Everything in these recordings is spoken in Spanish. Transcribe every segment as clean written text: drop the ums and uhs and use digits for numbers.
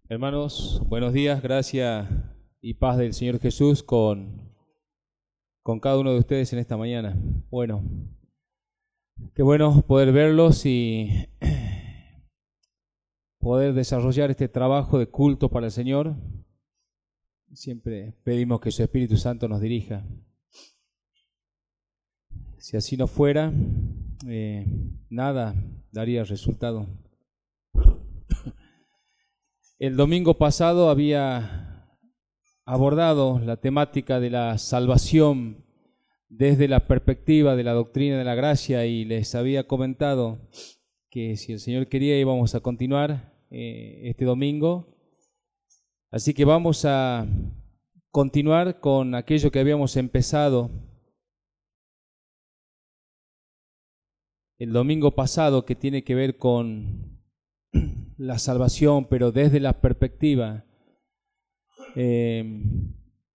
Hermanos, buenos días, gracia y paz del Señor Jesús con cada uno de ustedes en esta mañana. Bueno, qué bueno poder verlos y poder desarrollar este trabajo de culto para el Señor. Siempre pedimos que su Espíritu Santo nos dirija. Si así no fuera, nada daría resultado. El domingo pasado había abordado la temática de la salvación desde la perspectiva de la doctrina de la gracia y les había comentado que si el Señor quería íbamos a continuar este domingo. Así que vamos a continuar con aquello que habíamos empezado el domingo pasado, que tiene que ver con la salvación, pero desde la perspectiva de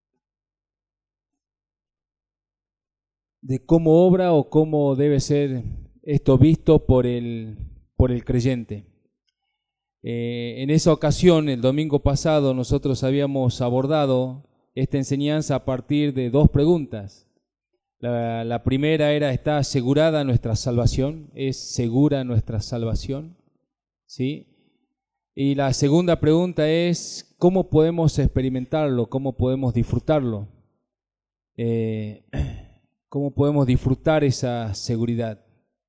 cómo obra o cómo debe ser esto visto por el creyente. En esa ocasión, el domingo pasado, nosotros habíamos abordado esta enseñanza a partir de dos preguntas. La primera era: ¿está asegurada nuestra salvación? ¿Es segura nuestra salvación? ¿Sí? Y la segunda pregunta es: ¿cómo podemos experimentarlo? ¿Cómo podemos disfrutarlo? ¿Cómo podemos disfrutar esa seguridad?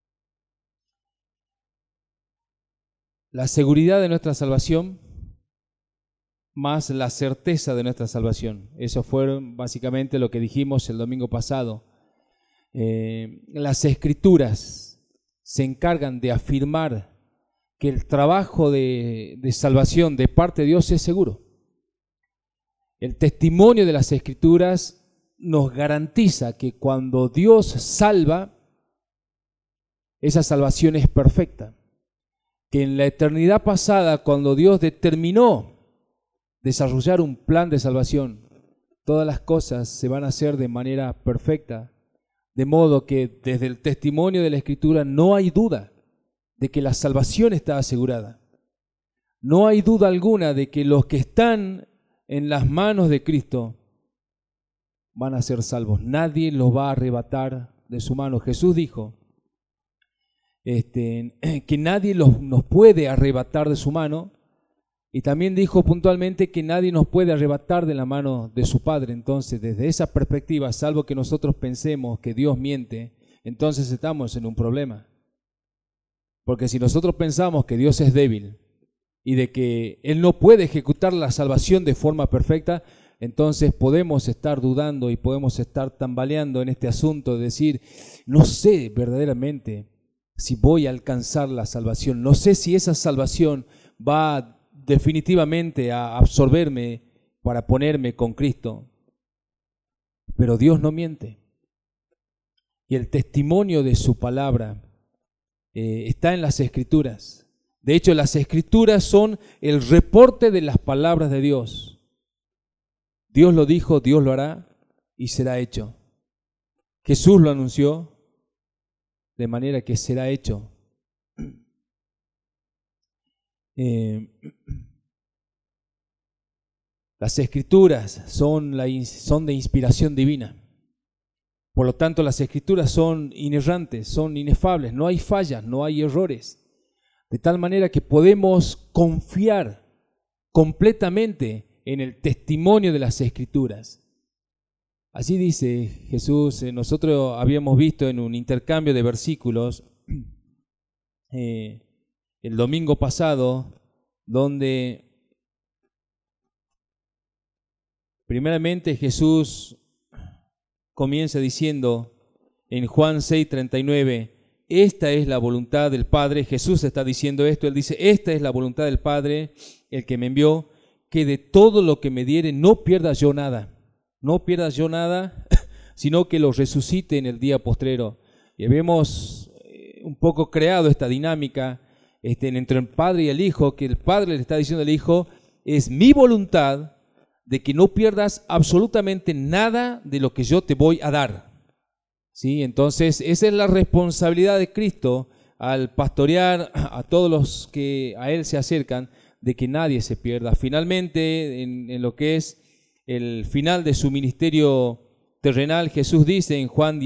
La seguridad de nuestra salvación más la certeza de nuestra salvación. Eso fue básicamente lo que dijimos el domingo pasado. Las Escrituras se encargan de afirmar que el trabajo de salvación de parte de Dios es seguro. El testimonio de las Escrituras nos garantiza que cuando Dios salva, esa salvación es perfecta. Que en la eternidad pasada, cuando Dios determinó desarrollar un plan de salvación, todas las cosas se van a hacer de manera perfecta, de modo que desde el testimonio de la Escritura no hay duda de que la salvación está asegurada. No hay duda alguna de que los que están en las manos de Cristo van a ser salvos. Nadie los va a arrebatar de su mano. Jesús dijo que nadie nos puede arrebatar de su mano, y también dijo puntualmente que nadie nos puede arrebatar de la mano de su Padre. Entonces, desde esa perspectiva, salvo que nosotros pensemos que Dios miente, entonces estamos en un problema. Porque si nosotros pensamos que Dios es débil y de que Él no puede ejecutar la salvación de forma perfecta, entonces podemos estar dudando y podemos estar tambaleando en este asunto de decir: no sé verdaderamente si voy a alcanzar la salvación, no sé si esa salvación va definitivamente a absorberme para ponerme con Cristo. Pero Dios no miente. Y el testimonio de su palabra está en las Escrituras. De hecho, las Escrituras son el reporte de las palabras de Dios. Dios lo dijo, Dios lo hará y será hecho. Jesús lo anunció, de manera que será hecho. Las Escrituras son de inspiración divina. Por lo tanto, las Escrituras son inerrantes, son inefables, no hay fallas, no hay errores. De tal manera que podemos confiar completamente en el testimonio de las Escrituras. Así dice Jesús. Nosotros habíamos visto en un intercambio de versículos el domingo pasado, donde primeramente Jesús comienza diciendo en Juan 6:39, esta es la voluntad del Padre. Jesús está diciendo esto, Él dice: esta es la voluntad del Padre, el que me envió, que de todo lo que me diere no pierda yo nada, sino que lo resucite en el día postrero. Y habíamos un poco creado esta dinámica entre el Padre y el Hijo, que el Padre le está diciendo al Hijo: es mi voluntad de que no pierdas absolutamente nada de lo que yo te voy a dar. ¿Sí? Entonces, esa es la responsabilidad de Cristo al pastorear a todos los que a Él se acercan, de que nadie se pierda. Finalmente, en lo que es el final de su ministerio terrenal, Jesús dice en Juan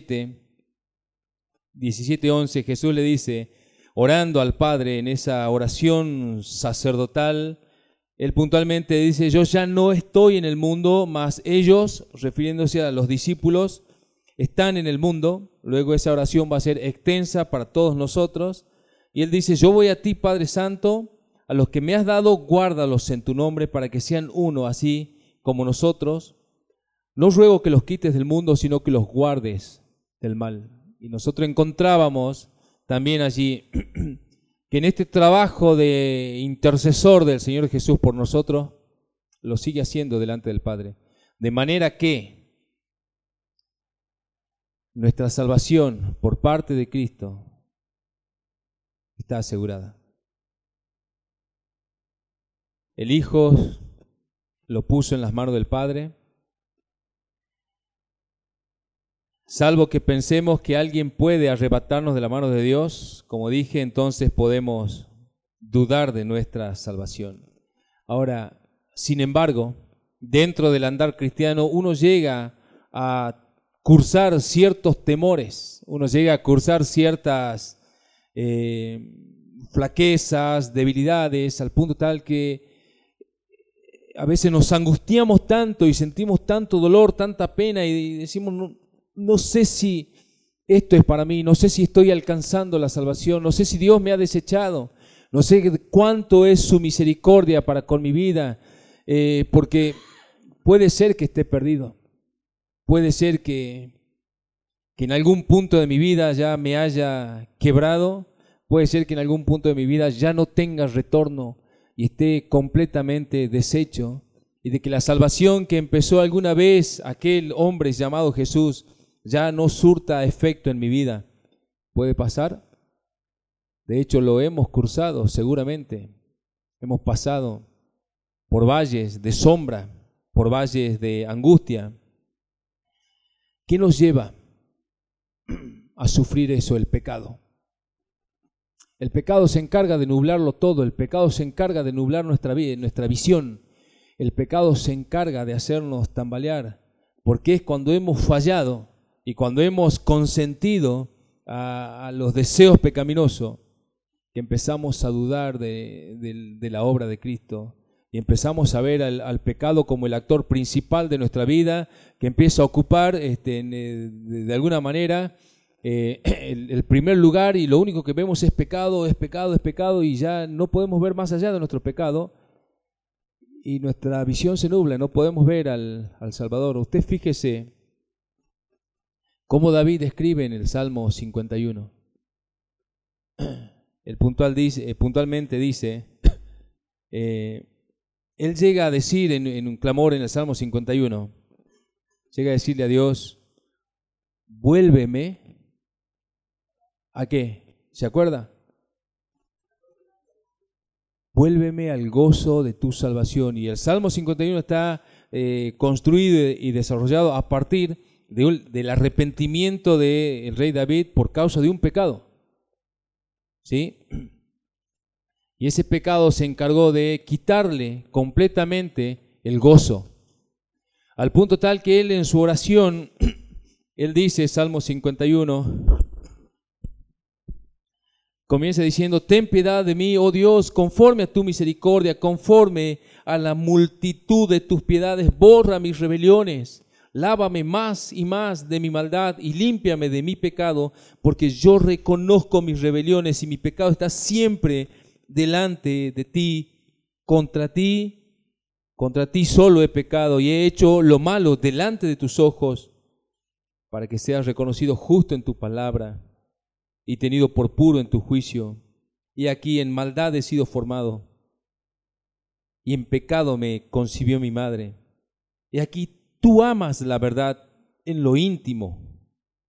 17:11, Jesús le dice, orando al Padre en esa oración sacerdotal, Él puntualmente dice, yo ya no estoy en el mundo, mas ellos, refiriéndose a los discípulos, están en el mundo. Luego esa oración va a ser extensa para todos nosotros. Y Él dice, yo voy a ti, Padre Santo, a los que me has dado, guárdalos en tu nombre para que sean uno, así como nosotros. No ruego que los quites del mundo, sino que los guardes del mal. Y nosotros encontrábamos también allí que en este trabajo de intercesor del Señor Jesús por nosotros, lo sigue haciendo delante del Padre. De manera que nuestra salvación por parte de Cristo está asegurada. El Hijo lo puso en las manos del Padre. Salvo que pensemos que alguien puede arrebatarnos de la mano de Dios, como dije, entonces podemos dudar de nuestra salvación. Ahora, sin embargo, dentro del andar cristiano uno llega a cursar ciertos temores, uno llega a cursar ciertas flaquezas, debilidades, al punto tal que a veces nos angustiamos tanto y sentimos tanto dolor, tanta pena y decimos, no sé si esto es para mí, no sé si estoy alcanzando la salvación, no sé si Dios me ha desechado, no sé cuánto es su misericordia para con mi vida, porque puede ser que esté perdido, puede ser que en algún punto de mi vida ya me haya quebrado, puede ser que en algún punto de mi vida ya no tenga retorno y esté completamente deshecho, y de que la salvación que empezó alguna vez aquel hombre llamado Jesús ya no surta efecto en mi vida. ¿Puede pasar? De hecho, lo hemos cursado seguramente. Hemos pasado por valles de sombra, por valles de angustia. ¿Qué nos lleva a sufrir eso? El pecado. El pecado se encarga de nublarlo todo, el pecado se encarga de nublar nuestra visión, el pecado se encarga de hacernos tambalear, porque es cuando hemos fallado y cuando hemos consentido a los deseos pecaminosos que empezamos a dudar de la obra de Cristo y empezamos a ver al pecado como el actor principal de nuestra vida, que empieza a ocupar de alguna manera el primer lugar, y lo único que vemos es pecado, es pecado, es pecado, y ya no podemos ver más allá de nuestro pecado y nuestra visión se nubla, no podemos ver al Salvador. Usted fíjese cómo David escribe en el Salmo 51. Él puntualmente dice, él llega a decir en un clamor en el Salmo 51, llega a decirle a Dios, vuélveme. ¿A qué? ¿Se acuerda? Vuélveme al gozo de tu salvación. Y el Salmo 51 está construido y desarrollado a partir del arrepentimiento del rey David por causa de un pecado. ¿Sí? Y ese pecado se encargó de quitarle completamente el gozo. Al punto tal que él en su oración, él dice, Salmo 51, comienza diciendo, ten piedad de mí, oh Dios, conforme a tu misericordia, conforme a la multitud de tus piedades, borra mis rebeliones, lávame más y más de mi maldad y límpiame de mi pecado, porque yo reconozco mis rebeliones y mi pecado está siempre delante de ti. Contra ti solo he pecado y he hecho lo malo delante de tus ojos, para que seas reconocido justo en tu palabra y tenido por puro en tu juicio. Y aquí en maldad he sido formado, y en pecado me concibió mi madre. Y aquí tú amas la verdad en lo íntimo,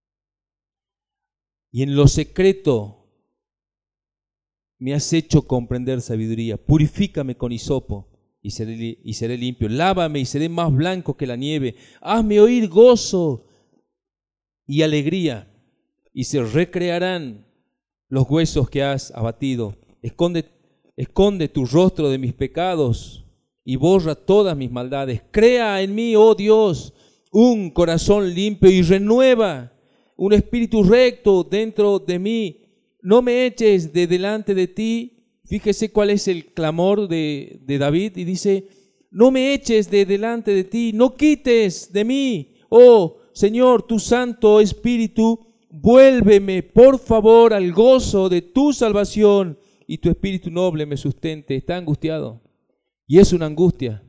y en lo secreto me has hecho comprender sabiduría. Purifícame con hisopo y seré limpio. Lávame y seré más blanco que la nieve. Hazme oír gozo y alegría, y se recrearán los huesos que has abatido. Esconde tu rostro de mis pecados y borra todas mis maldades. Crea en mí, oh Dios, un corazón limpio y renueva un espíritu recto dentro de mí. No me eches de delante de ti. Fíjese cuál es el clamor de David y dice, no me eches de delante de ti, no quites de mí, oh Señor, tu Santo Espíritu, vuélveme por favor al gozo de tu salvación y tu Espíritu noble me sustente. Está angustiado y es una angustia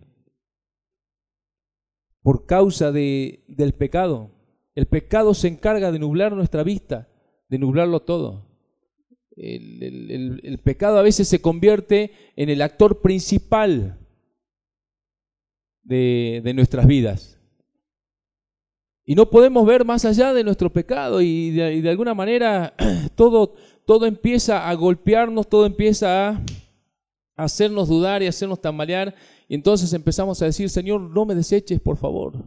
por causa del pecado. El pecado se encarga de nublar nuestra vista, de nublarlo todo. El pecado a veces se convierte en el actor principal de nuestras vidas. Y no podemos ver más allá de nuestro pecado y de alguna manera todo empieza a golpearnos, todo empieza a hacernos dudar y hacernos tambalear. Y entonces empezamos a decir, Señor, no me deseches, por favor.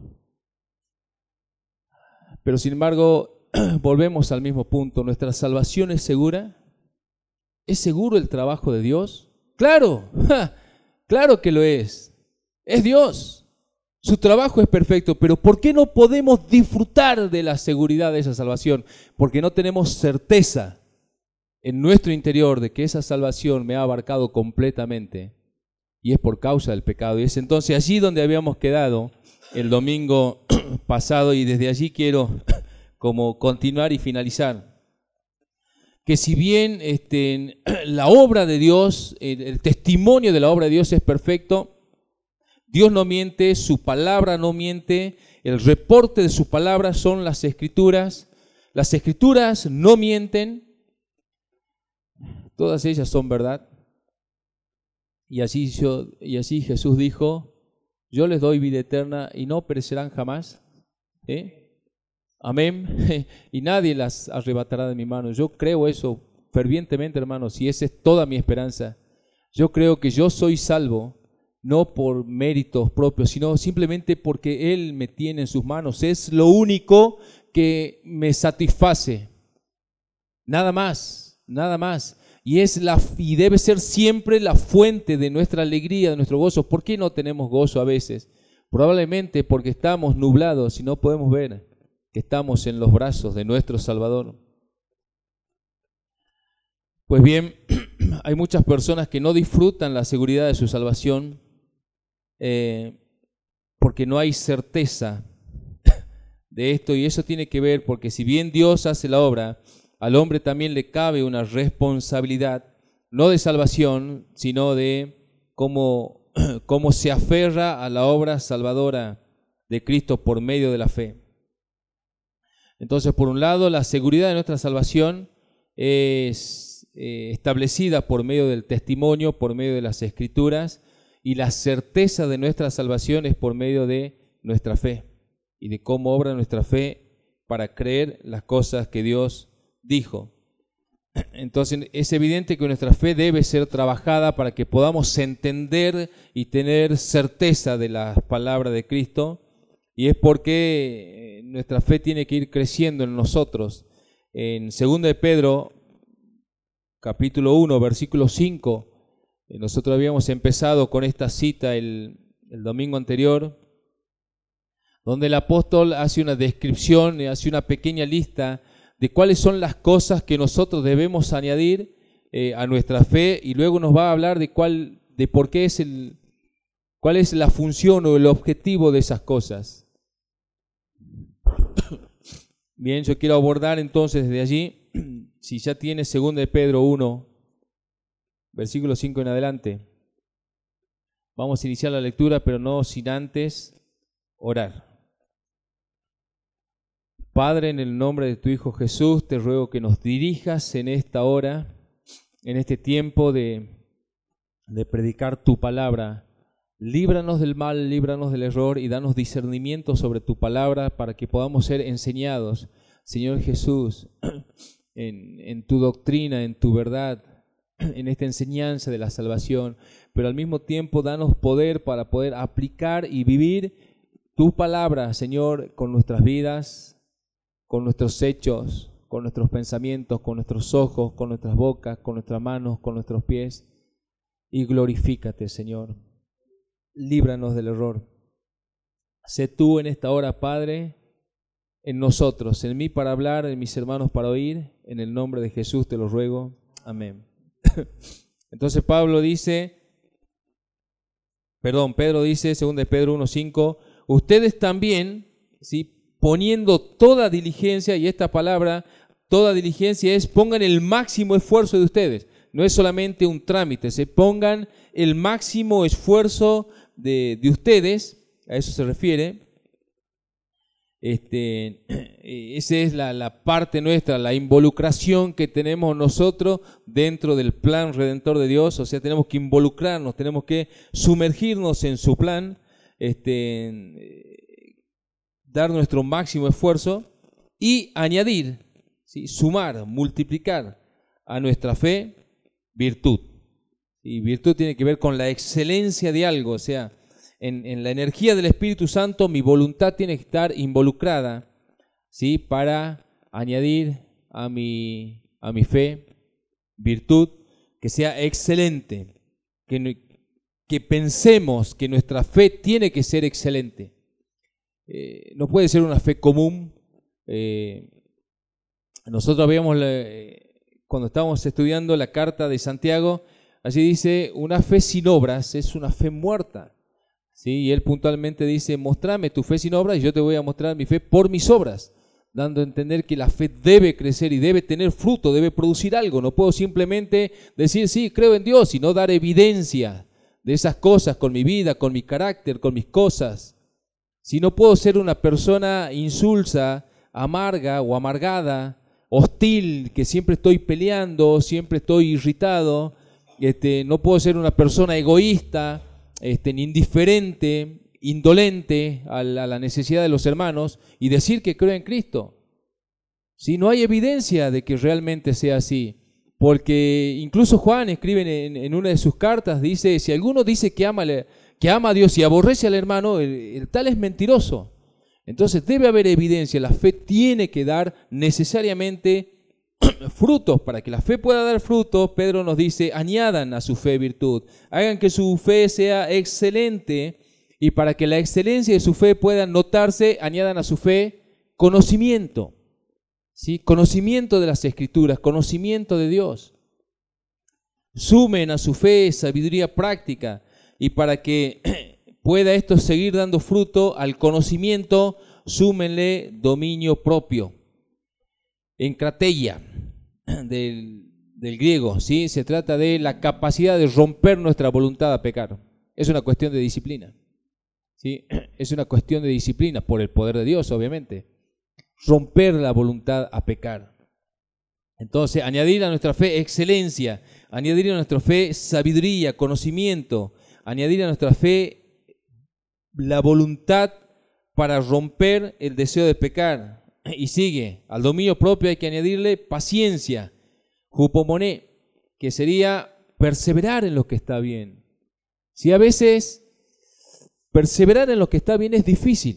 Pero sin embargo, volvemos al mismo punto. ¿Nuestra salvación es segura? ¿Es seguro el trabajo de Dios? ¡Claro! ¡Claro que lo es! Es Dios. Su trabajo es perfecto, pero ¿por qué no podemos disfrutar de la seguridad de esa salvación? Porque no tenemos certeza en nuestro interior de que esa salvación me ha abarcado completamente y es por causa del pecado. Y es entonces allí donde habíamos quedado el domingo pasado y desde allí quiero como continuar y finalizar. Que si bien la obra de Dios, el testimonio de la obra de Dios es perfecto, Dios no miente, su palabra no miente, el reporte de su palabra son las Escrituras no mienten, todas ellas son verdad. Y así Jesús dijo, yo les doy vida eterna y no perecerán jamás. Amén. Y nadie las arrebatará de mi mano. Yo creo eso fervientemente, hermanos, y esa es toda mi esperanza. Yo creo que yo soy salvo, no por méritos propios, sino simplemente porque Él me tiene en sus manos. Es lo único que me satisface. Nada más, nada más. Y debe ser siempre la fuente de nuestra alegría, de nuestro gozo. ¿Por qué no tenemos gozo a veces? Probablemente porque estamos nublados y no podemos ver que estamos en los brazos de nuestro Salvador. Pues bien, hay muchas personas que no disfrutan la seguridad de su salvación porque no hay certeza de esto, y eso tiene que ver porque si bien Dios hace la obra, al hombre también le cabe una responsabilidad, no de salvación, sino de cómo se aferra a la obra salvadora de Cristo por medio de la fe. Entonces, por un lado, la seguridad de nuestra salvación es establecida por medio del testimonio, por medio de las Escrituras, y la certeza de nuestra salvación es por medio de nuestra fe y de cómo obra nuestra fe para creer las cosas que Dios dijo. Entonces es evidente que nuestra fe debe ser trabajada para que podamos entender y tener certeza de la palabra de Cristo, y es porque nuestra fe tiene que ir creciendo en nosotros. En 2 de Pedro, capítulo 1, versículo 5, nosotros habíamos empezado con esta cita el domingo anterior, donde el apóstol hace una descripción, hace una pequeña lista de cuáles son las cosas que nosotros debemos añadir a nuestra fe, y luego nos va a hablar de cuál es la función o el objetivo de esas cosas. Bien, yo quiero abordar entonces desde allí, si ya tienes 2 de Pedro 1, versículo 5 en adelante. Vamos a iniciar la lectura, pero no sin antes orar. Padre, en el nombre de tu Hijo Jesús, te ruego que nos dirijas en esta hora, en este tiempo de predicar tu palabra. Líbranos del mal, líbranos del error y danos discernimiento sobre tu palabra para que podamos ser enseñados, Señor Jesús, en tu doctrina, en tu verdad, en esta enseñanza de la salvación, pero al mismo tiempo danos poder para poder aplicar y vivir tu palabra, Señor, con nuestras vidas, con nuestros hechos, con nuestros pensamientos, con nuestros ojos, con nuestras bocas, con nuestras manos, con nuestros pies. y glorifícate, Señor. Líbranos del error. Sé tú en esta hora, Padre, en nosotros, en mí para hablar, en mis hermanos para oír. En el nombre de Jesús te lo ruego. Amén. Entonces Pedro dice, 2 Pedro 1:5, ustedes también, ¿sí?, poniendo toda diligencia, y esta palabra, toda diligencia es pongan el máximo esfuerzo de ustedes. No es solamente un trámite, se pongan el máximo esfuerzo de ustedes, a eso se refiere. Esa es la parte nuestra, la involucración que tenemos nosotros dentro del plan redentor de Dios. O sea, tenemos que involucrarnos, tenemos que sumergirnos en su plan, dar nuestro máximo esfuerzo y añadir, ¿sí?, sumar, multiplicar a nuestra fe virtud. Y virtud tiene que ver con la excelencia de algo, o sea, en la energía del Espíritu Santo mi voluntad tiene que estar involucrada, ¿sí?, para añadir a mi fe virtud que sea excelente, que pensemos que nuestra fe tiene que ser excelente. No puede ser una fe común. Nosotros habíamos, cuando estábamos estudiando la carta de Santiago, allí dice, una fe sin obras es una fe muerta. ¿Sí? Y él puntualmente dice, mostrame tu fe sin obras y yo te voy a mostrar mi fe por mis obras, dando a entender que la fe debe crecer y debe tener fruto, debe producir algo. No puedo simplemente decir, sí, creo en Dios, y no dar evidencia de esas cosas con mi vida, con mi carácter, con mis cosas. Si no puedo ser una persona insulsa, amarga o amargada, hostil, que siempre estoy peleando, siempre estoy irritado, no puedo ser una persona egoísta, indiferente, indolente a la necesidad de los hermanos y decir que creo en Cristo. Si no hay evidencia de que realmente sea así, porque incluso Juan escribe en una de sus cartas, dice, si alguno dice que ama a Dios y aborrece al hermano, el tal es mentiroso. Entonces debe haber evidencia, la fe tiene que dar necesariamente frutos. Para que la fe pueda dar frutos, Pedro nos dice, añadan a su fe virtud, hagan que su fe sea excelente, y para que la excelencia de su fe pueda notarse, añadan a su fe conocimiento, ¿sí?, conocimiento de las Escrituras, conocimiento de Dios. Sumen a su fe sabiduría práctica, y para que pueda esto seguir dando fruto al conocimiento, súmenle dominio propio. En krateia, del griego, ¿sí?, se trata de la capacidad de romper nuestra voluntad a pecar. Es una cuestión de disciplina, ¿sí? Es una cuestión de disciplina por el poder de Dios, obviamente. Romper la voluntad a pecar. Entonces, añadir a nuestra fe excelencia, añadir a nuestra fe sabiduría, conocimiento, añadir a nuestra fe la voluntad para romper el deseo de pecar. Y sigue, al dominio propio hay que añadirle paciencia, hupomoné, que sería perseverar en lo que está bien. Si a veces perseverar en lo que está bien es difícil,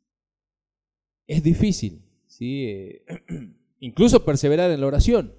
¿sí? Incluso perseverar en la oración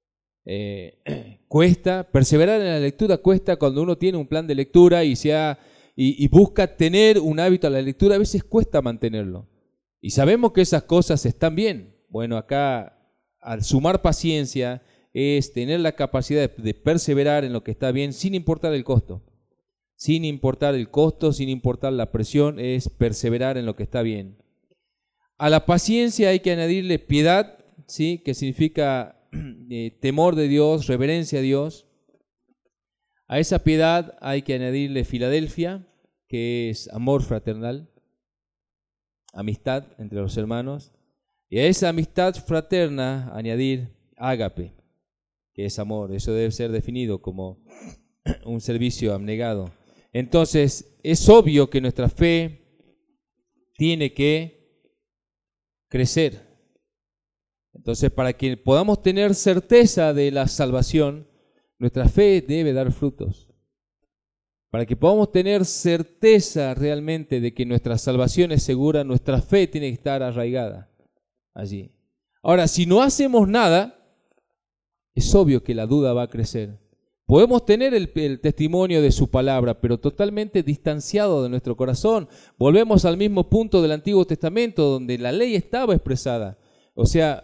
cuesta, perseverar en la lectura cuesta. Cuando uno tiene un plan de lectura y busca tener un hábito a la lectura, a veces cuesta mantenerlo. Y sabemos que esas cosas están bien. Bueno, acá al sumar paciencia es tener la capacidad de perseverar en lo que está bien sin importar el costo. Sin importar el costo, sin importar la presión, es perseverar en lo que está bien. A la paciencia hay que añadirle piedad, ¿sí?, que significa temor de Dios, reverencia a Dios. A esa piedad hay que añadirle Filadelfia, que es amor fraternal, amistad entre los hermanos, y a esa amistad fraterna añadir ágape, que es amor. Eso debe ser definido como un servicio abnegado. Entonces, es obvio que nuestra fe tiene que crecer. Entonces, para que podamos tener certeza de la salvación, nuestra fe debe dar frutos. Para que podamos tener certeza realmente de que nuestra salvación es segura, nuestra fe tiene que estar arraigada allí. Ahora, si no hacemos nada, es obvio que la duda va a crecer. Podemos tener el testimonio de su palabra, pero totalmente distanciado de nuestro corazón. Volvemos al mismo punto del Antiguo Testamento, donde la ley estaba expresada. O sea,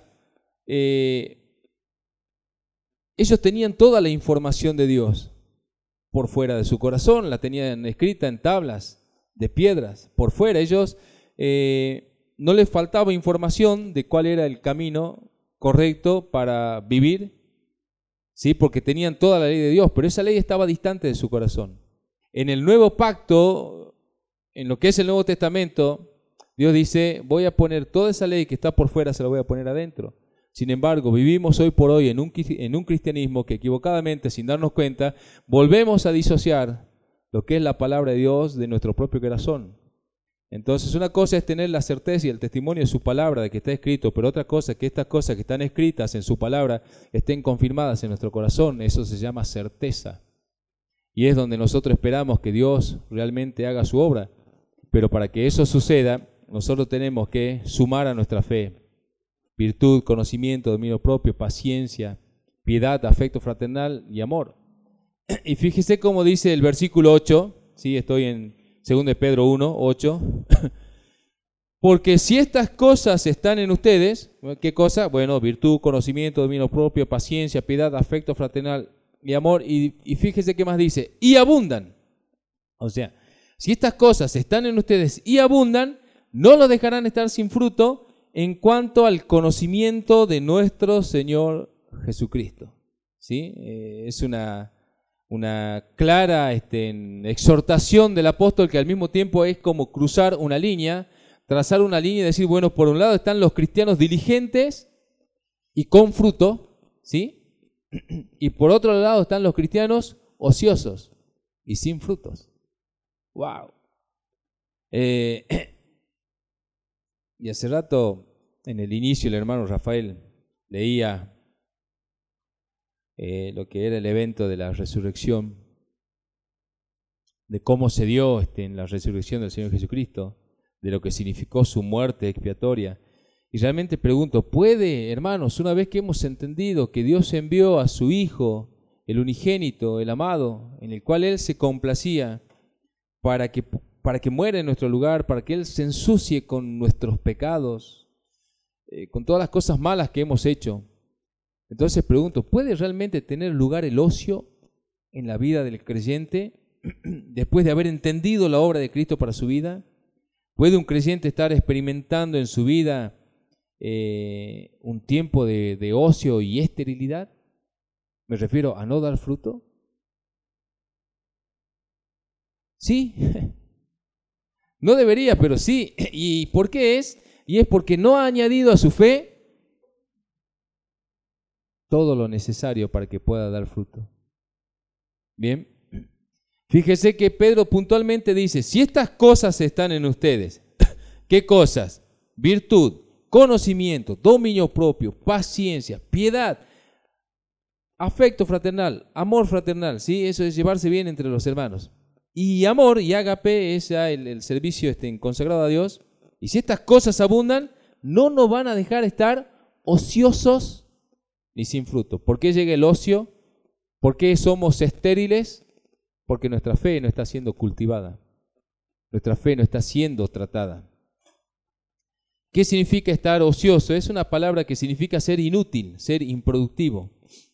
ellos tenían toda la información de Dios por fuera de su corazón, la tenían escrita en tablas de piedras por fuera. Ellos no les faltaba información de cuál era el camino correcto para vivir, ¿sí? Porque tenían toda la ley de Dios, pero esa ley estaba distante de su corazón. En el nuevo pacto, en lo que es el Nuevo Testamento, Dios dice, voy a poner toda esa ley que está por fuera, se la voy a poner adentro. Sin embargo, vivimos hoy por hoy en un cristianismo que equivocadamente, sin darnos cuenta, volvemos a disociar lo que es la palabra de Dios de nuestro propio corazón. Entonces, una cosa es tener la certeza y el testimonio de su palabra, de que está escrito, pero otra cosa es que estas cosas que están escritas en su palabra estén confirmadas en nuestro corazón. Eso se llama certeza. Y es donde nosotros esperamos que Dios realmente haga su obra. Pero para que eso suceda, nosotros tenemos que sumar a nuestra fe virtud, conocimiento, dominio propio, paciencia, piedad, afecto fraternal y amor. Y fíjese cómo dice el versículo 8, ¿sí? Estoy en 2 Pedro 1, 8. Porque si estas cosas están en ustedes, ¿qué cosa? Bueno, virtud, conocimiento, dominio propio, paciencia, piedad, afecto fraternal y amor. Y fíjese qué más dice, y abundan. O sea, si estas cosas están en ustedes y abundan, no los dejarán estar sin fruto en cuanto al conocimiento de nuestro Señor Jesucristo. ¿Sí? Es una clara exhortación del apóstol, que al mismo tiempo es como cruzar una línea, trazar una línea y decir, bueno, por un lado están los cristianos diligentes y con fruto, ¿sí? Y por otro lado están los cristianos ociosos y sin frutos. ¡Wow! Y hace rato, en el inicio, el hermano Rafael leía lo que era el evento de la resurrección, de cómo se dio en la resurrección del Señor Jesucristo, de lo que significó su muerte expiatoria. Y realmente pregunto, ¿puede, hermanos, una vez que hemos entendido que Dios envió a su Hijo, el unigénito, el amado, en el cual Él se complacía para que muera en nuestro lugar, para que Él se ensucie con nuestros pecados, con todas las cosas malas que hemos hecho? Entonces pregunto, ¿puede realmente tener lugar el ocio en la vida del creyente después de haber entendido la obra de Cristo para su vida? ¿Puede un creyente estar experimentando en su vida un tiempo de ocio y esterilidad? Me refiero a no dar fruto. Sí, no debería, pero sí. ¿Y por qué es? Y es porque no ha añadido a su fe todo lo necesario para que pueda dar fruto. Bien, fíjese que Pedro puntualmente dice, si estas cosas están en ustedes, ¿qué cosas? Virtud, conocimiento, dominio propio, paciencia, piedad, afecto fraternal, amor fraternal, ¿sí? Eso es llevarse bien entre los hermanos. Y amor y ágape es el servicio consagrado a Dios. Y si estas cosas abundan, no nos van a dejar estar ociosos ni sin fruto. ¿Por qué llega el ocio? ¿Por qué somos estériles? Porque nuestra fe no está siendo cultivada. Nuestra fe no está siendo tratada. ¿Qué significa estar ocioso? Es una palabra que significa ser inútil, ser improductivo,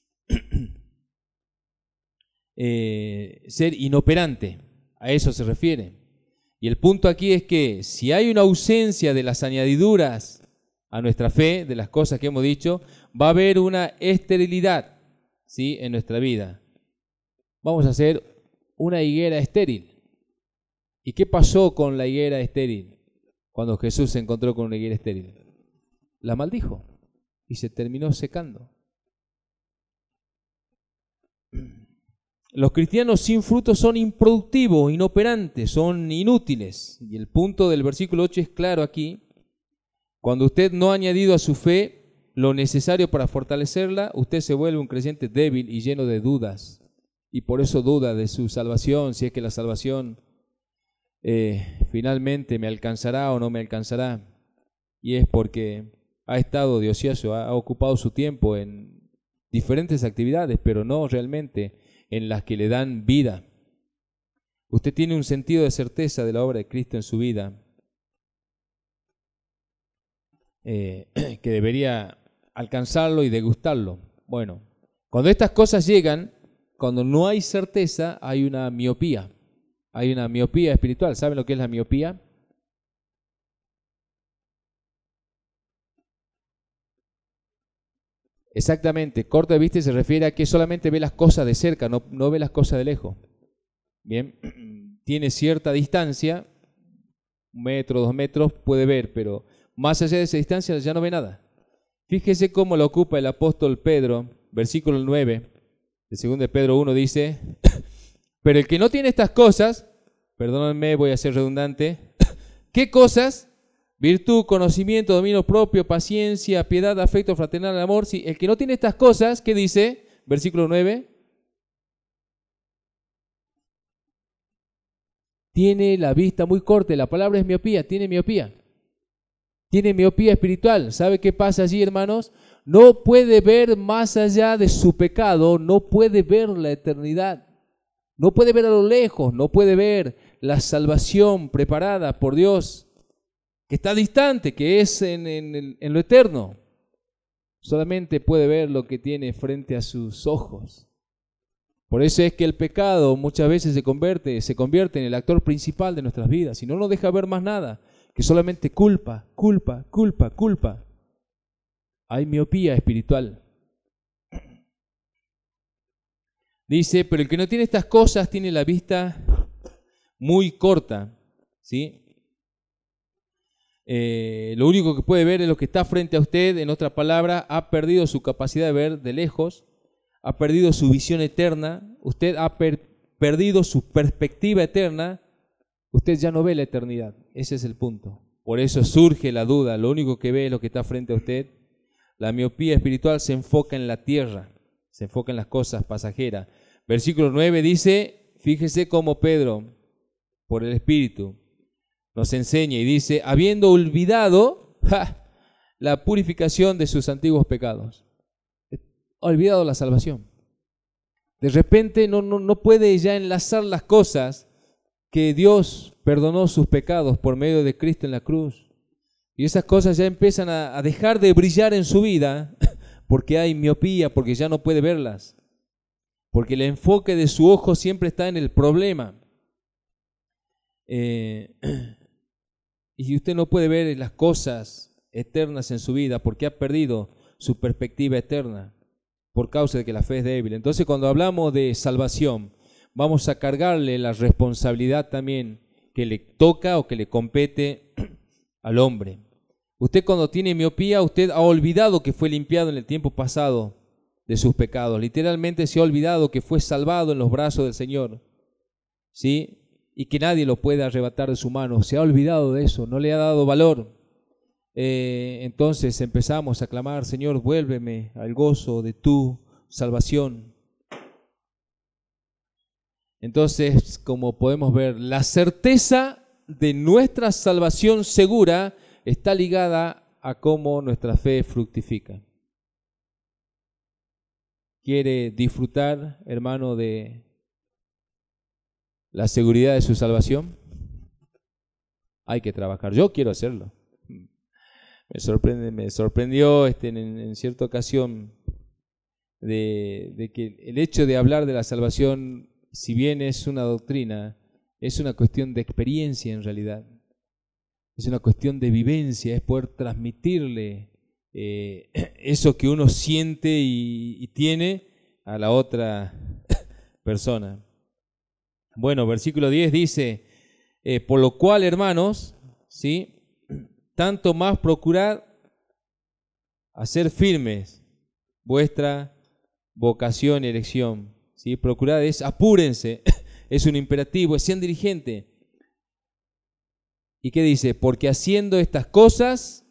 ser inoperante. A eso se refiere. Y el punto aquí es que si hay una ausencia de las añadiduras a nuestra fe, de las cosas que hemos dicho, va a haber una esterilidad, ¿sí? En nuestra vida. Vamos a hacer una higuera estéril. ¿Y qué pasó con la higuera estéril cuando Jesús se encontró con una higuera estéril? La maldijo y se terminó secando. Los cristianos sin fruto son improductivos, inoperantes, son inútiles. Y el punto del versículo 8 es claro aquí. Cuando usted no ha añadido a su fe lo necesario para fortalecerla, usted se vuelve un creyente débil y lleno de dudas. Y por eso duda de su salvación, si es que la salvación finalmente me alcanzará o no me alcanzará. Y es porque ha estado de ocioso, ha ocupado su tiempo en diferentes actividades, pero no realmente en las que le dan vida. Usted tiene un sentido de certeza de la obra de Cristo en su vida que debería alcanzarlo y degustarlo. Bueno, cuando estas cosas llegan, cuando no hay certeza, hay una miopía. Hay una miopía espiritual. ¿Saben lo que es la miopía? Exactamente, corto de vista se refiere a que solamente ve las cosas de cerca, no ve las cosas de lejos. Bien, tiene cierta distancia, 1 metro, 2 metros, puede ver, pero más allá de esa distancia ya no ve nada. Fíjese cómo lo ocupa el apóstol Pedro, versículo 9, de 2 de Pedro 1 dice, pero el que no tiene estas cosas, perdónenme, voy a ser redundante, ¿qué cosas? Virtud, conocimiento, dominio propio, paciencia, piedad, afecto fraternal, amor. Sí, el que no tiene estas cosas, ¿qué dice? Versículo 9. Tiene la vista muy corta. La palabra es miopía. Tiene miopía. Tiene miopía espiritual. ¿Sabe qué pasa allí, hermanos? No puede ver más allá de su pecado. No puede ver la eternidad. No puede ver a lo lejos. No puede ver la salvación preparada por Dios, que está distante, que es en lo eterno. Solamente puede ver lo que tiene frente a sus ojos. Por eso es que el pecado muchas veces se convierte en el actor principal de nuestras vidas y no nos deja ver más nada, que solamente culpa, culpa, culpa, culpa. Hay miopía espiritual. Dice, pero el que no tiene estas cosas tiene la vista muy corta, ¿sí? Lo único que puede ver es lo que está frente a usted. En otra palabra, ha perdido su capacidad de ver de lejos, ha perdido su visión eterna, usted ha perdido su perspectiva eterna, usted ya no ve la eternidad. Ese es el punto. Por eso surge la duda, lo único que ve es lo que está frente a usted. La miopía espiritual se enfoca en la tierra, se enfoca en las cosas pasajeras. Versículo 9 dice, fíjese cómo Pedro, por el Espíritu, nos enseña y dice, habiendo olvidado la purificación de sus antiguos pecados. Ha olvidado la salvación. De repente no puede ya enlazar las cosas que Dios perdonó sus pecados por medio de Cristo en la cruz. Y esas cosas ya empiezan a dejar de brillar en su vida porque hay miopía, porque ya no puede verlas. Porque el enfoque de su ojo siempre está en el problema. Y usted no puede ver las cosas eternas en su vida porque ha perdido su perspectiva eterna por causa de que la fe es débil. Entonces, cuando hablamos de salvación, vamos a cargarle la responsabilidad también que le toca o que le compete al hombre. Usted, cuando tiene miopía, usted ha olvidado que fue limpiado en el tiempo pasado de sus pecados. Literalmente se ha olvidado que fue salvado en los brazos del Señor, ¿sí? Y que nadie lo puede arrebatar de su mano. Se ha olvidado de eso, no le ha dado valor. Entonces empezamos a clamar, Señor, vuélveme al gozo de tu salvación. Entonces, como podemos ver, la certeza de nuestra salvación segura está ligada a cómo nuestra fe fructifica. ¿Quiere disfrutar, hermano, de la seguridad de su salvación? Hay que trabajar. Yo quiero hacerlo. Me sorprendió en cierta ocasión de que el hecho de hablar de la salvación, si bien es una doctrina, es una cuestión de experiencia en realidad. Es una cuestión de vivencia, es poder transmitirle eso que uno siente y tiene a la otra persona. Bueno, versículo 10 dice, por lo cual, hermanos, ¿sí?, tanto más procurad hacer firmes vuestra vocación y elección. ¿Sí? Procurad es apúrense, es un imperativo, sean diligentes. ¿Y qué dice? Porque haciendo estas cosas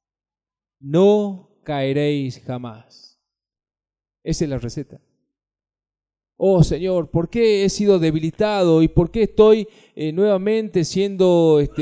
no caeréis jamás. Esa es la receta. Oh Señor, ¿por qué he sido debilitado y por qué estoy nuevamente siendo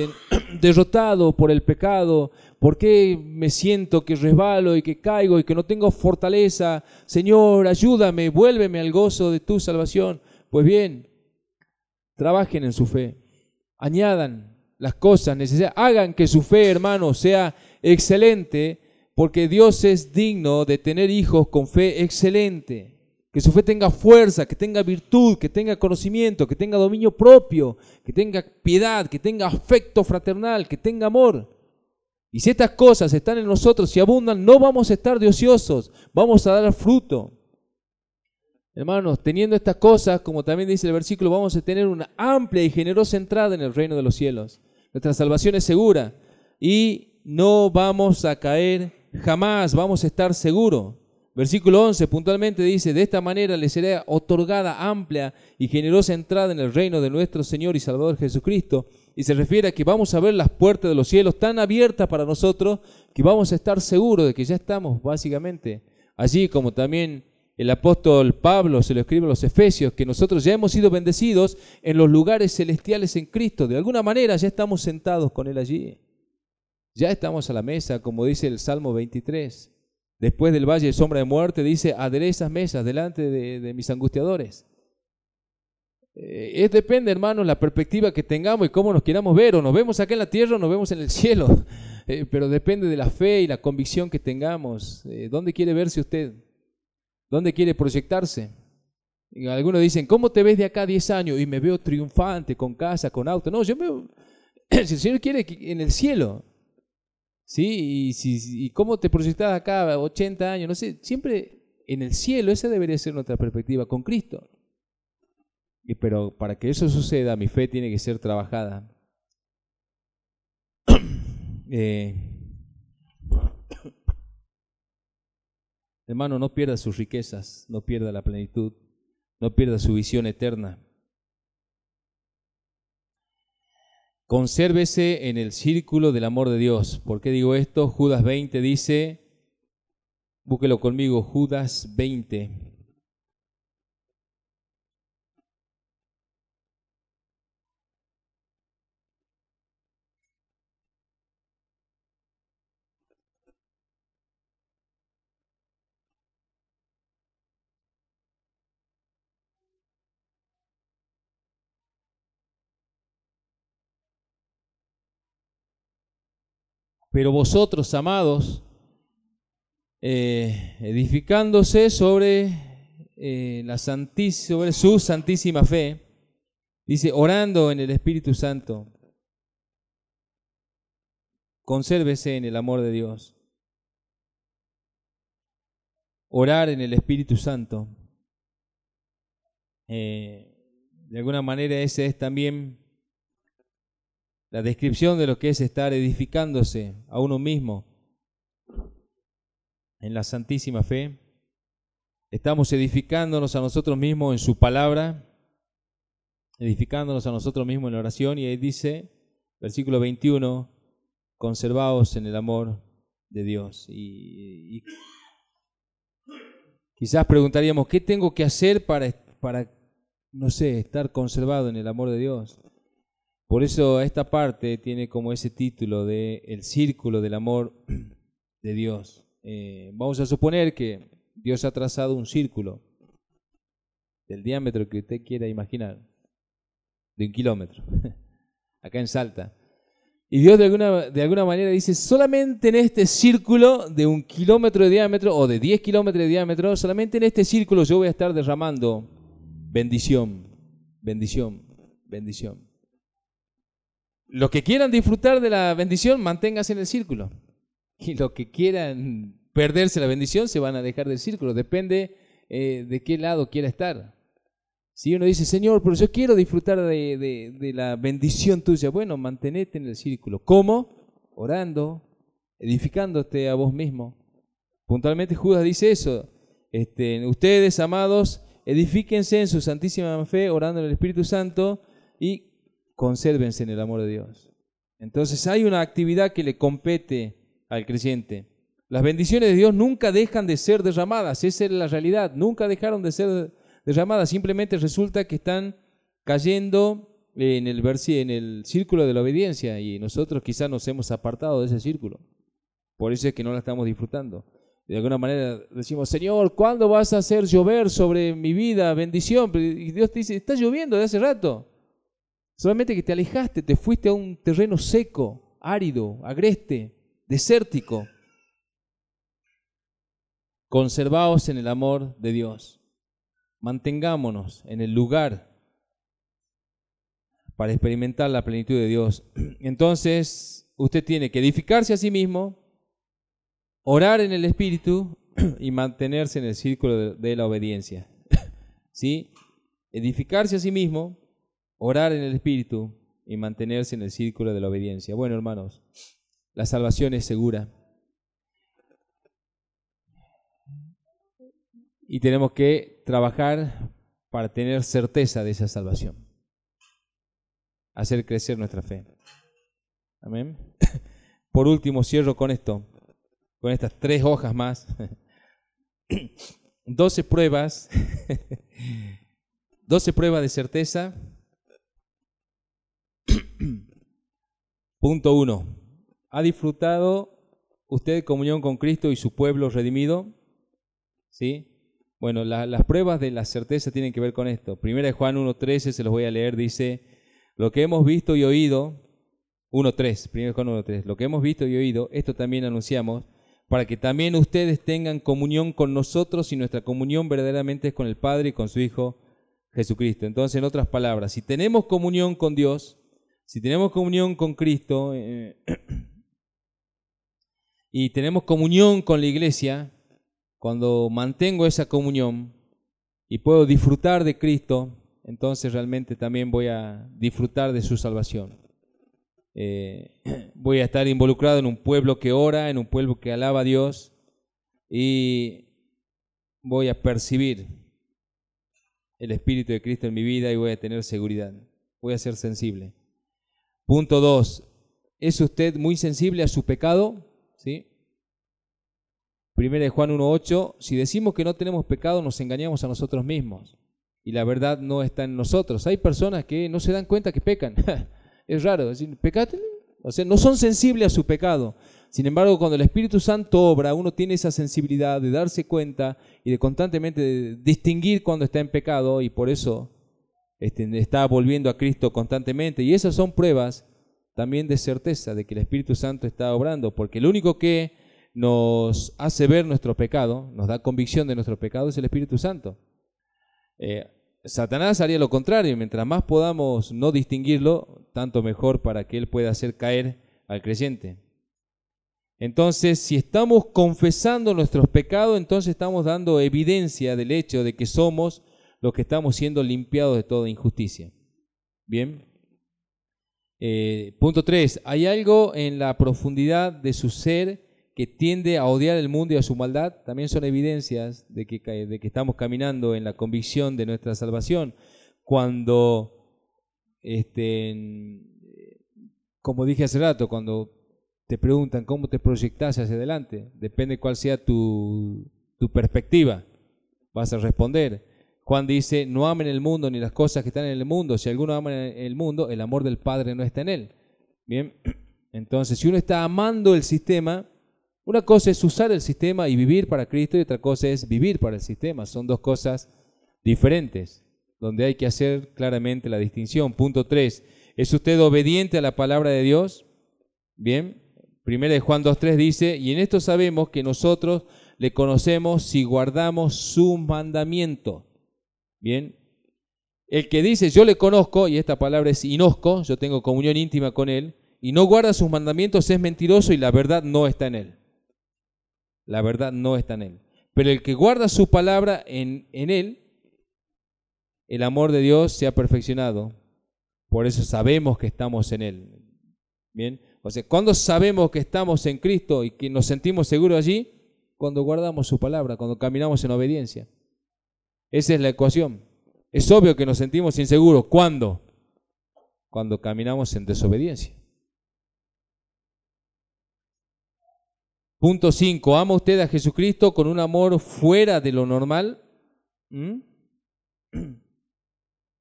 derrotado por el pecado? ¿Por qué me siento que resbalo y que caigo y que no tengo fortaleza? Señor, ayúdame, vuélveme al gozo de tu salvación. Pues bien, trabajen en su fe, añadan las cosas necesarias, hagan que su fe, hermano, sea excelente, porque Dios es digno de tener hijos con fe excelente. Que su fe tenga fuerza, que tenga virtud, que tenga conocimiento, que tenga dominio propio, que tenga piedad, que tenga afecto fraternal, que tenga amor. Y si estas cosas están en nosotros y abundan, no vamos a estar de ociosos, vamos a dar fruto. Hermanos, teniendo estas cosas, como también dice el versículo, vamos a tener una amplia y generosa entrada en el reino de los cielos. Nuestra salvación es segura y no vamos a caer jamás, vamos a estar seguros. Versículo 11 puntualmente dice: de esta manera les será otorgada amplia y generosa entrada en el reino de nuestro Señor y Salvador Jesucristo. Y se refiere a que vamos a ver las puertas de los cielos tan abiertas para nosotros que vamos a estar seguros de que ya estamos básicamente allí, como también el apóstol Pablo se lo escribe a los Efesios, que nosotros ya hemos sido bendecidos en los lugares celestiales en Cristo. De alguna manera ya estamos sentados con Él allí. Ya estamos a la mesa, como dice el Salmo 23. Después del valle de sombra de muerte, dice: aderezas mesas delante de mis angustiadores. Depende, hermanos, la perspectiva que tengamos y cómo nos queramos ver. O nos vemos acá en la tierra o nos vemos en el cielo. Pero depende de la fe y la convicción que tengamos. ¿Dónde quiere verse usted? ¿Dónde quiere proyectarse? Y algunos dicen: ¿cómo te ves de acá a 10 años? Y me veo triunfante, con casa, con auto. No, yo me veo, si el Señor quiere, en el cielo. ¿Sí? Y cómo te proyectas acá, 80 años, no sé, siempre en el cielo. Esa debería ser nuestra perspectiva con Cristo. Pero para que eso suceda, mi fe tiene que ser trabajada. Hermano, no pierda sus riquezas, no pierda la plenitud, no pierda su visión eterna. Consérvese en el círculo del amor de Dios. ¿Por qué digo esto? Judas 20 dice, búsquelo conmigo, Judas 20. Pero vosotros, amados, edificándose sobre su santísima fe, dice, orando en el Espíritu Santo, consérvese en el amor de Dios. Orar en el Espíritu Santo. De alguna manera esa es también la descripción de lo que es estar edificándose a uno mismo en la santísima fe. Estamos edificándonos a nosotros mismos en su palabra, edificándonos a nosotros mismos en la oración, y ahí dice, versículo 21, conservaos en el amor de Dios. Y quizás preguntaríamos, ¿qué tengo que hacer para, no sé, estar conservado en el amor de Dios? Por eso esta parte tiene como ese título de El círculo del amor de Dios. Vamos a suponer que Dios ha trazado un círculo del diámetro que usted quiera imaginar, de 1 kilómetro, acá en Salta. Y Dios de alguna manera dice, solamente en este círculo de 1 kilómetro de diámetro o de 10 kilómetros de diámetro, solamente en este círculo yo voy a estar derramando bendición, bendición, bendición. Los que quieran disfrutar de la bendición, manténganse en el círculo. Y los que quieran perderse la bendición, se van a dejar del círculo. Depende de qué lado quiera estar. Si uno dice, Señor, pero yo quiero disfrutar de la bendición tuya, bueno, mantenete en el círculo. ¿Cómo? Orando, edificándote a vos mismo. Puntualmente Judas dice eso. Ustedes, amados, edifíquense en su santísima fe, orando en el Espíritu Santo y consérvense en el amor de Dios. Entonces hay una actividad que le compete al creyente. Las bendiciones de Dios nunca dejan de ser derramadas, esa es la realidad, nunca dejaron de ser derramadas, simplemente resulta que están cayendo en el círculo de la obediencia, y nosotros quizás nos hemos apartado de ese círculo. Por eso es que no la estamos disfrutando. De alguna manera decimos, Señor, ¿cuándo vas a hacer llover sobre mi vida bendición? Y Dios te dice, está lloviendo de hace rato. Solamente que te alejaste, te fuiste a un terreno seco, árido, agreste, desértico. Conservaos en el amor de Dios. Mantengámonos en el lugar para experimentar la plenitud de Dios. Entonces, usted tiene que edificarse a sí mismo, orar en el Espíritu y mantenerse en el círculo de la obediencia. ¿Sí? Edificarse a sí mismo, orar en el Espíritu y mantenerse en el círculo de la obediencia. Bueno, hermanos, la salvación es segura. Y tenemos que trabajar para tener certeza de esa salvación. Hacer crecer nuestra fe. Amén. Por último, cierro con esto, con estas 3 hojas más. 12 pruebas. 12 pruebas de certeza. Punto 1. ¿Ha disfrutado usted comunión con Cristo y su pueblo redimido? ¿Sí? Bueno, las pruebas de la certeza tienen que ver con esto. Primera de Juan 1.13, se los voy a leer, dice, lo que hemos visto y oído, 1.3, primera de Juan 1.3, lo que hemos visto y oído, esto también anunciamos, para que también ustedes tengan comunión con nosotros, y nuestra comunión verdaderamente es con el Padre y con su Hijo Jesucristo. Entonces, en otras palabras, si tenemos comunión con Dios, si tenemos comunión con Cristo y tenemos comunión con la iglesia, cuando mantengo esa comunión y puedo disfrutar de Cristo, entonces realmente también voy a disfrutar de su salvación. Voy a estar involucrado en un pueblo que ora, en un pueblo que alaba a Dios, y voy a percibir el Espíritu de Cristo en mi vida y voy a tener seguridad. Voy a ser sensible. Punto 2. ¿Es usted muy sensible a su pecado? ¿Sí? Primera de Juan 1.8, si decimos que no tenemos pecado, nos engañamos a nosotros mismos y la verdad no está en nosotros. Hay personas que no se dan cuenta que pecan. Es raro decir, ¿pecate? O sea, no son sensibles a su pecado. Sin embargo, cuando el Espíritu Santo obra, uno tiene esa sensibilidad de darse cuenta y de constantemente distinguir cuando está en pecado, y por eso está volviendo a Cristo constantemente. Y esas son pruebas también de certeza de que el Espíritu Santo está obrando, porque el único que nos hace ver nuestro pecado, nos da convicción de nuestro pecado, es el Espíritu Santo. Satanás haría lo contrario. Mientras más podamos no distinguirlo, tanto mejor para que él pueda hacer caer al creyente. Entonces, si estamos confesando nuestros pecados, entonces estamos dando evidencia del hecho de que somos los que estamos siendo limpiados de toda injusticia. Bien. Punto 3. ¿Hay algo en la profundidad de su ser que tiende a odiar el mundo y a su maldad? También son evidencias de que estamos caminando en la convicción de nuestra salvación. Cuando, como dije hace rato, cuando te preguntan cómo te proyectas hacia adelante, depende cuál sea tu perspectiva, vas a responder. Juan dice, no amen el mundo ni las cosas que están en el mundo. Si alguno ama el mundo, el amor del Padre no está en él. Bien, entonces si uno está amando el sistema, una cosa es usar el sistema y vivir para Cristo, y otra cosa es vivir para el sistema. Son dos cosas diferentes, donde hay que hacer claramente la distinción. Punto 3. ¿Es usted obediente a la palabra de Dios? Bien. Primera de Juan 2.3 dice, y en esto sabemos que nosotros le conocemos si guardamos su mandamiento. Bien. El que dice yo le conozco, y esta palabra es inosco, yo tengo comunión íntima con él, y no guarda sus mandamientos, es mentiroso y la verdad no está en él. La verdad no está en él. Pero el que guarda su palabra en él, el amor de Dios se ha perfeccionado. Por eso sabemos que estamos en él. Bien. O sea, ¿cuándo sabemos que estamos en Cristo y que nos sentimos seguros allí? Cuando guardamos su palabra, cuando caminamos en obediencia. Esa es la ecuación. Es obvio que nos sentimos inseguros. ¿Cuándo? Cuando caminamos en desobediencia. Punto 5. ¿Ama usted a Jesucristo con un amor fuera de lo normal?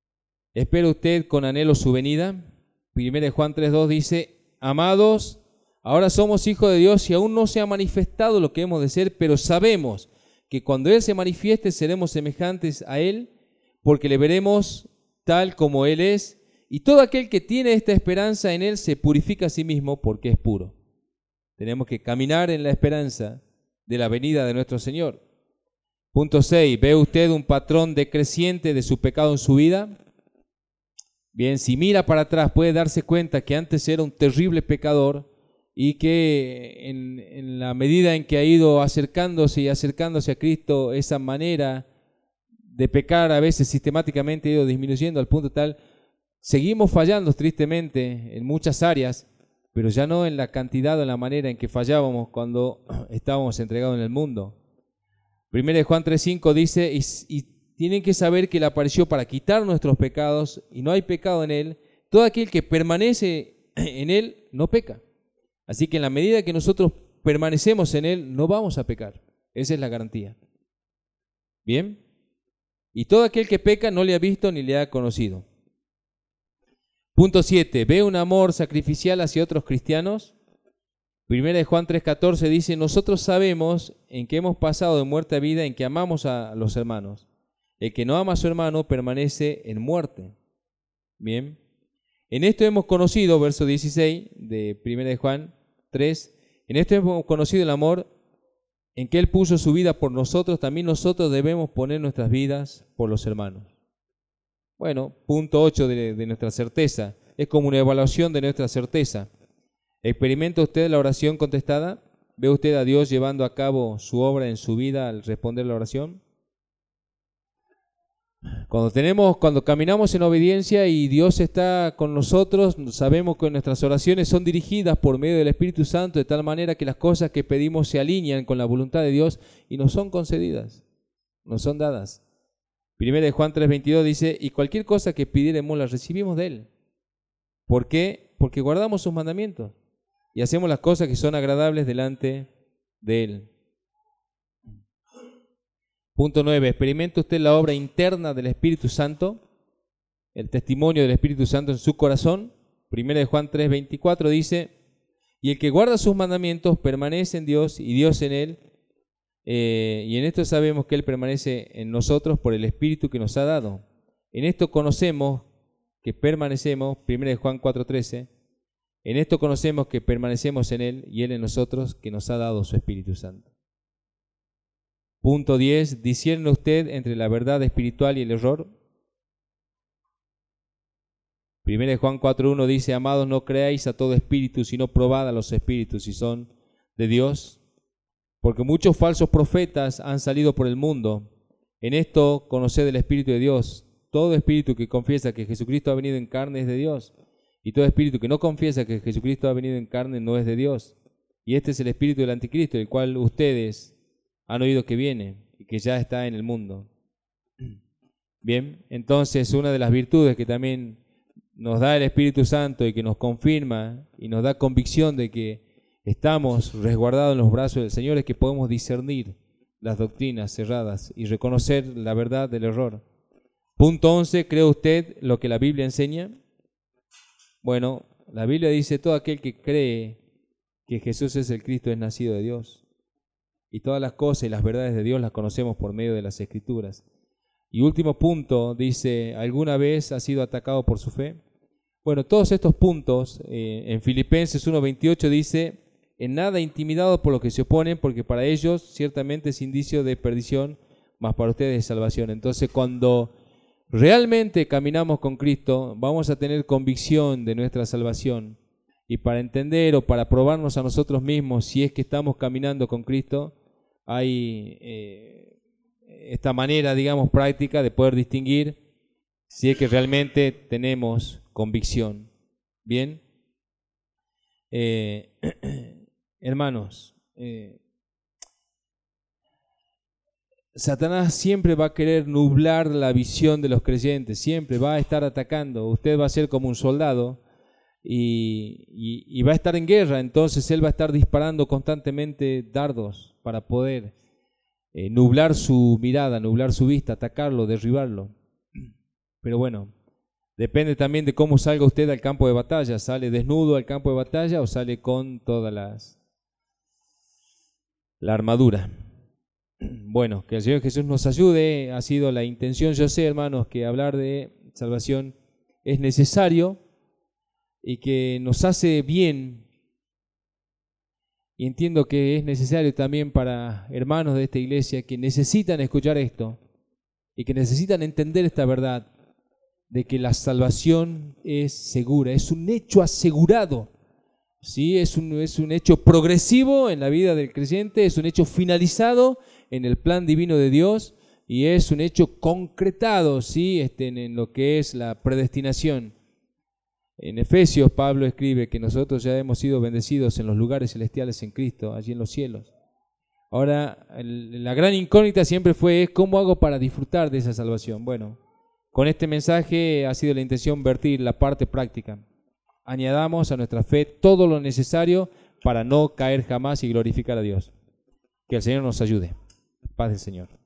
Espera usted con anhelo su venida. 1 Juan 3:2 dice, amados, ahora somos hijos de Dios y aún no se ha manifestado lo que hemos de ser, pero sabemos que cuando Él se manifieste seremos semejantes a Él, porque le veremos tal como Él es, y todo aquel que tiene esta esperanza en Él se purifica a sí mismo porque es puro. Tenemos que caminar en la esperanza de la venida de nuestro Señor. Punto 6. ¿Ve usted un patrón decreciente de su pecado en su vida? Bien, si mira para atrás puede darse cuenta que antes era un terrible pecador y que en la medida en que ha ido acercándose y acercándose a Cristo, esa manera de pecar a veces sistemáticamente ha ido disminuyendo al punto tal, seguimos fallando tristemente en muchas áreas, pero ya no en la cantidad o en la manera en que fallábamos cuando estábamos entregados en el mundo. 1 Juan 3:5 dice, y tienen que saber que Él apareció para quitar nuestros pecados y no hay pecado en Él. Todo aquel que permanece en Él no peca. Así que en la medida que nosotros permanecemos en Él, no vamos a pecar. Esa es la garantía. ¿Bien? Y todo aquel que peca no le ha visto ni le ha conocido. Punto 7. ¿Ve un amor sacrificial hacia otros cristianos? 1 Juan 3:14 dice, nosotros sabemos en que hemos pasado de muerte a vida, en que amamos a los hermanos. El que no ama a su hermano permanece en muerte. Bien. En esto hemos conocido, verso 16 de 1 Juan 3, en esto hemos conocido el amor en que Él puso su vida por nosotros, también nosotros debemos poner nuestras vidas por los hermanos. Bueno, punto 8 de nuestra certeza. Es como una evaluación de nuestra certeza. ¿Experimenta usted la oración contestada? ¿Ve usted a Dios llevando a cabo su obra en su vida al responder la oración? Cuando caminamos en obediencia y Dios está con nosotros, sabemos que nuestras oraciones son dirigidas por medio del Espíritu Santo de tal manera que las cosas que pedimos se alinean con la voluntad de Dios y nos son concedidas, nos son dadas. 1 Juan 3:22 dice, y cualquier cosa que pidiéremos la recibimos de Él. ¿Por qué? Porque guardamos sus mandamientos y hacemos las cosas que son agradables delante de Él. Punto 9. ¿Experimenta usted la obra interna del Espíritu Santo? El testimonio del Espíritu Santo en su corazón. 1 Juan 3:24 dice, y el que guarda sus mandamientos permanece en Dios y Dios en él. Y en esto sabemos que Él permanece en nosotros por el Espíritu que nos ha dado. En esto conocemos que permanecemos, 1 Juan 4:13, en esto conocemos que permanecemos en Él y Él en nosotros, que nos ha dado su Espíritu Santo. Punto 10. ¿Discierne usted entre la verdad espiritual y el error? 1 Juan 4:1 dice, amados, no creáis a todo espíritu, sino probad a los espíritus si son de Dios, porque muchos falsos profetas han salido por el mundo. En esto conoced el Espíritu de Dios. Todo espíritu que confiesa que Jesucristo ha venido en carne es de Dios, y todo espíritu que no confiesa que Jesucristo ha venido en carne no es de Dios. Y este es el espíritu del anticristo, el cual ustedes han oído que viene y que ya está en el mundo. Bien, entonces una de las virtudes que también nos da el Espíritu Santo y que nos confirma y nos da convicción de que estamos resguardados en los brazos del Señor es que podemos discernir las doctrinas cerradas y reconocer la verdad del error. Punto 11. ¿Cree usted lo que la Biblia enseña? Bueno, la Biblia dice, todo aquel que cree que Jesús es el Cristo es nacido de Dios. Y todas las cosas y las verdades de Dios las conocemos por medio de las Escrituras. Y último punto, dice, ¿alguna vez ha sido atacado por su fe? Bueno, todos estos puntos, en Filipenses 1:28 dice, en nada intimidado por los que se oponen, porque para ellos ciertamente es indicio de perdición, mas para ustedes es salvación. Entonces, cuando realmente caminamos con Cristo, vamos a tener convicción de nuestra salvación. Y para entender o para probarnos a nosotros mismos si es que estamos caminando con Cristo, hay esta manera, digamos, práctica de poder distinguir si es que realmente tenemos convicción. Bien. Hermanos, Satanás siempre va a querer nublar la visión de los creyentes, siempre va a estar atacando. Usted va a ser como un soldado y va a estar en guerra, entonces él va a estar disparando constantemente dardos para poder nublar su mirada, nublar su vista, atacarlo, derribarlo. Pero bueno, Depende también de cómo salga usted al campo de batalla. ¿Sale desnudo al campo de batalla o sale con toda la armadura? Bueno, que el Señor Jesús nos ayude. Ha sido la intención, yo sé, hermanos, que hablar de salvación es necesario y que nos hace bien. Y entiendo que es necesario también para hermanos de esta iglesia que necesitan escuchar esto y que necesitan entender esta verdad de que la salvación es segura, es un hecho asegurado, ¿sí? Es un hecho progresivo en la vida del creyente, es un hecho finalizado en el plan divino de Dios y es un hecho concretado, ¿sí? En lo que es la predestinación. En Efesios, Pablo escribe que nosotros ya hemos sido bendecidos en los lugares celestiales en Cristo, allí en los cielos. Ahora, la gran incógnita siempre fue, ¿cómo hago para disfrutar de esa salvación? Bueno, con este mensaje ha sido la intención vertir la parte práctica. Añadamos a nuestra fe todo lo necesario para no caer jamás y glorificar a Dios. Que el Señor nos ayude. Paz del Señor.